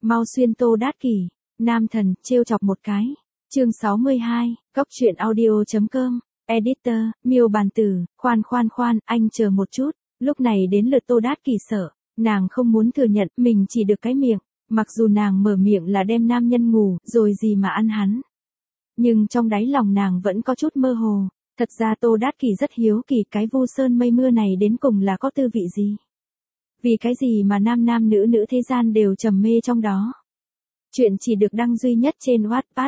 Mau xuyên Tô Đát Kỷ, nam thần, trêu chọc một cái. Chương 62, Góc truyện audio.com, Editor, Miêu Bàn Tử, khoan, anh chờ một chút, lúc này đến lượt Tô Đát Kỷ sợ, nàng không muốn thừa nhận mình chỉ được cái miệng, mặc dù nàng mở miệng là đem nam nhân ngủ, rồi gì mà ăn hắn. Nhưng trong đáy lòng nàng vẫn có chút mơ hồ, thật ra Tô Đát Kỷ rất hiếu kỳ cái vu sơn mây mưa này đến cùng là có tư vị gì. Vì cái gì mà nam nữ thế gian đều trầm mê trong đó. Chuyện chỉ được đăng duy nhất trên Wattpad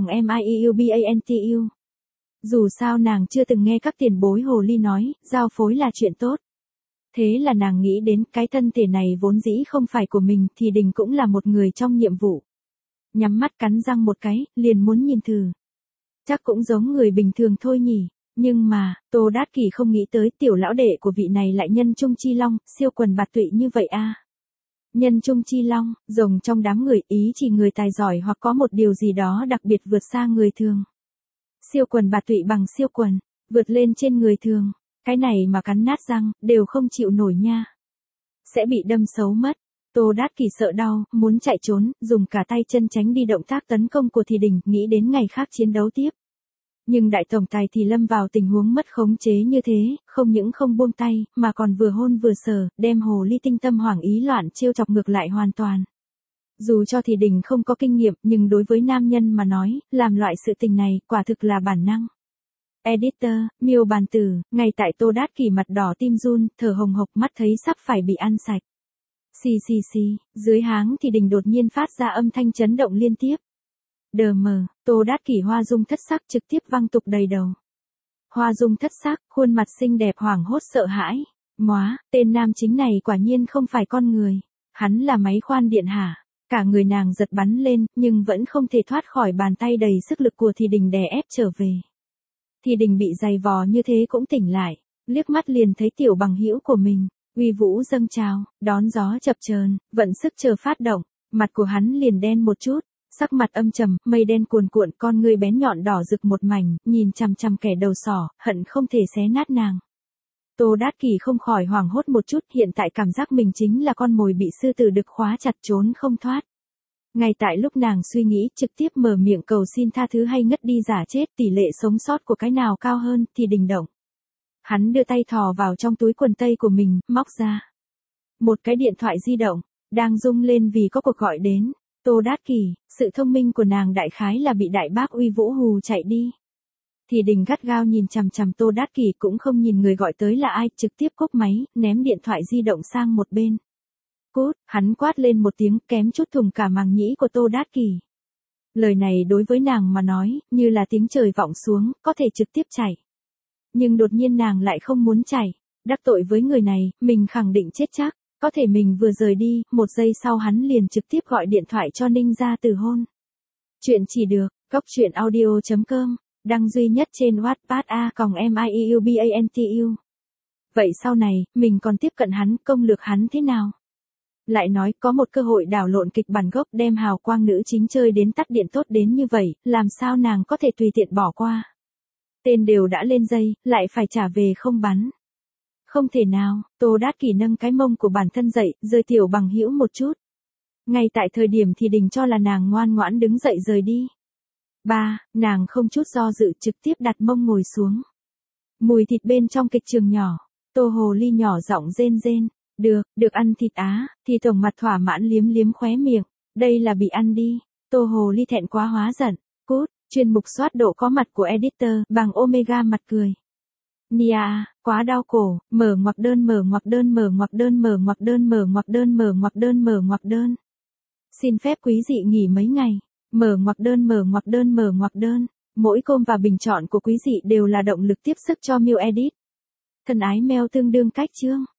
a.com/miubantu. Dù sao nàng chưa từng nghe các tiền bối hồ ly nói, giao phối là chuyện tốt. Thế là nàng nghĩ đến cái thân thể này vốn dĩ không phải của mình thì Đình cũng là một người trong nhiệm vụ. Nhắm mắt cắn răng một cái, liền muốn nhìn thử. Chắc cũng giống người bình thường thôi nhỉ. Nhưng mà, Tô Đát Kỷ không nghĩ tới tiểu lão đệ của vị này lại nhân trung chi long, siêu quần bạt tụy như vậy a. Nhân trung chi long, rồng trong đám người, ý chỉ người tài giỏi hoặc có một điều gì đó đặc biệt vượt xa người thường. Siêu quần bạt tụy bằng siêu quần, vượt lên trên người thường, cái này mà cắn nát răng, đều không chịu nổi nha. Sẽ bị đâm xấu mất. Tô Đát Kỷ sợ đau, muốn chạy trốn, dùng cả tay chân tránh đi động tác tấn công của Thì Đình, nghĩ đến ngày khác chiến đấu tiếp. Nhưng đại tổng tài thì lâm vào tình huống mất khống chế như thế, không những không buông tay, mà còn vừa hôn vừa sờ, đem hồ ly tinh tâm hoảng ý loạn trêu chọc ngược lại hoàn toàn. Dù cho Thì Đình không có kinh nghiệm, nhưng đối với nam nhân mà nói, làm loại sự tình này, quả thực là bản năng. Editor, Miêu Bàn Tử, ngay tại Tô Đát Kỷ mặt đỏ tim run, thở hồng hộc mắt thấy sắp phải bị ăn sạch. Xì, dưới háng Thì Đình đột nhiên phát ra âm thanh chấn động liên tiếp. Đờ mờ, Tô Đát Kỷ hoa dung thất sắc trực tiếp văng tục đầy đầu. Hoa dung thất sắc, khuôn mặt xinh đẹp hoảng hốt sợ hãi. Móa, tên nam chính này quả nhiên không phải con người. Hắn là máy khoan điện hả? Cả người nàng giật bắn lên, nhưng vẫn không thể thoát khỏi bàn tay đầy sức lực của Thì Đình đè ép trở về. Thì Đình bị giày vò như thế cũng tỉnh lại, liếc mắt liền thấy tiểu bằng hữu của mình, uy vũ dâng trào, đón gió chập chờn, vận sức chờ phát động, mặt của hắn liền đen một chút. Sắc mặt âm trầm, mây đen cuồn cuộn, con ngươi bén nhọn đỏ rực một mảnh, nhìn chằm chằm kẻ đầu sỏ, hận không thể xé nát nàng. Tô Đát Kỷ không khỏi hoảng hốt một chút, hiện tại cảm giác mình chính là con mồi bị sư tử đực khóa chặt trốn không thoát. Ngay tại lúc nàng suy nghĩ, trực tiếp mở miệng cầu xin tha thứ hay ngất đi giả chết, tỷ lệ sống sót của cái nào cao hơn, thì Đình động. Hắn đưa tay thò vào trong túi quần tây của mình, móc ra một cái điện thoại di động, đang rung lên vì có cuộc gọi đến. Tô Đát Kỷ, sự thông minh của nàng đại khái là bị đại bác uy vũ hù chạy đi. Thì Đình gắt gao nhìn chằm chằm Tô Đát Kỷ cũng không nhìn người gọi tới là ai, trực tiếp cúp máy, ném điện thoại di động sang một bên. Cút, hắn quát lên một tiếng kém chút thủng cả màng nhĩ của Tô Đát Kỷ. Lời này đối với nàng mà nói, như là tiếng trời vọng xuống, có thể trực tiếp chảy. Nhưng đột nhiên nàng lại không muốn chảy, đắc tội với người này, mình khẳng định chết chắc. Có thể mình vừa rời đi, một giây sau hắn liền trực tiếp gọi điện thoại cho Ninh gia từ hôn. Chuyện chỉ được, Góc truyện audio.com, đăng duy nhất trên Wattpad a.com/miubantu. Vậy sau này, mình còn tiếp cận hắn, công lược hắn thế nào? Lại nói, có một cơ hội đảo lộn kịch bản gốc đem hào quang nữ chính chơi đến tắt điện tốt đến như vậy, làm sao nàng có thể tùy tiện bỏ qua? Tên đều đã lên dây, lại phải trả về không bắn. Không thể nào, Tô Đát Kỷ nâng cái mông của bản thân dậy, rời tiểu bằng hữu một chút. Ngay tại thời điểm Thì Đình cho là nàng ngoan ngoãn đứng dậy rời đi. Nàng không chút do dự trực tiếp đặt mông ngồi xuống. Mùi thịt bên trong kịch trường nhỏ, Tô hồ ly nhỏ giọng rên rên. Được ăn thịt á, thì tổng mặt thỏa mãn liếm khóe miệng. Đây là bị ăn đi. Tô hồ ly thẹn quá hóa giận. Cút, chuyên mục soát độ có mặt của editor, bằng Omega mặt cười. Nia, quá đau cổ, mở ngoặc đơn. Xin phép quý dị nghỉ mấy ngày. Mở ngoặc đơn. Mỗi com và bình chọn của quý dị đều là động lực tiếp sức cho Miu Edit. Thân ái mail tương đương cách chương.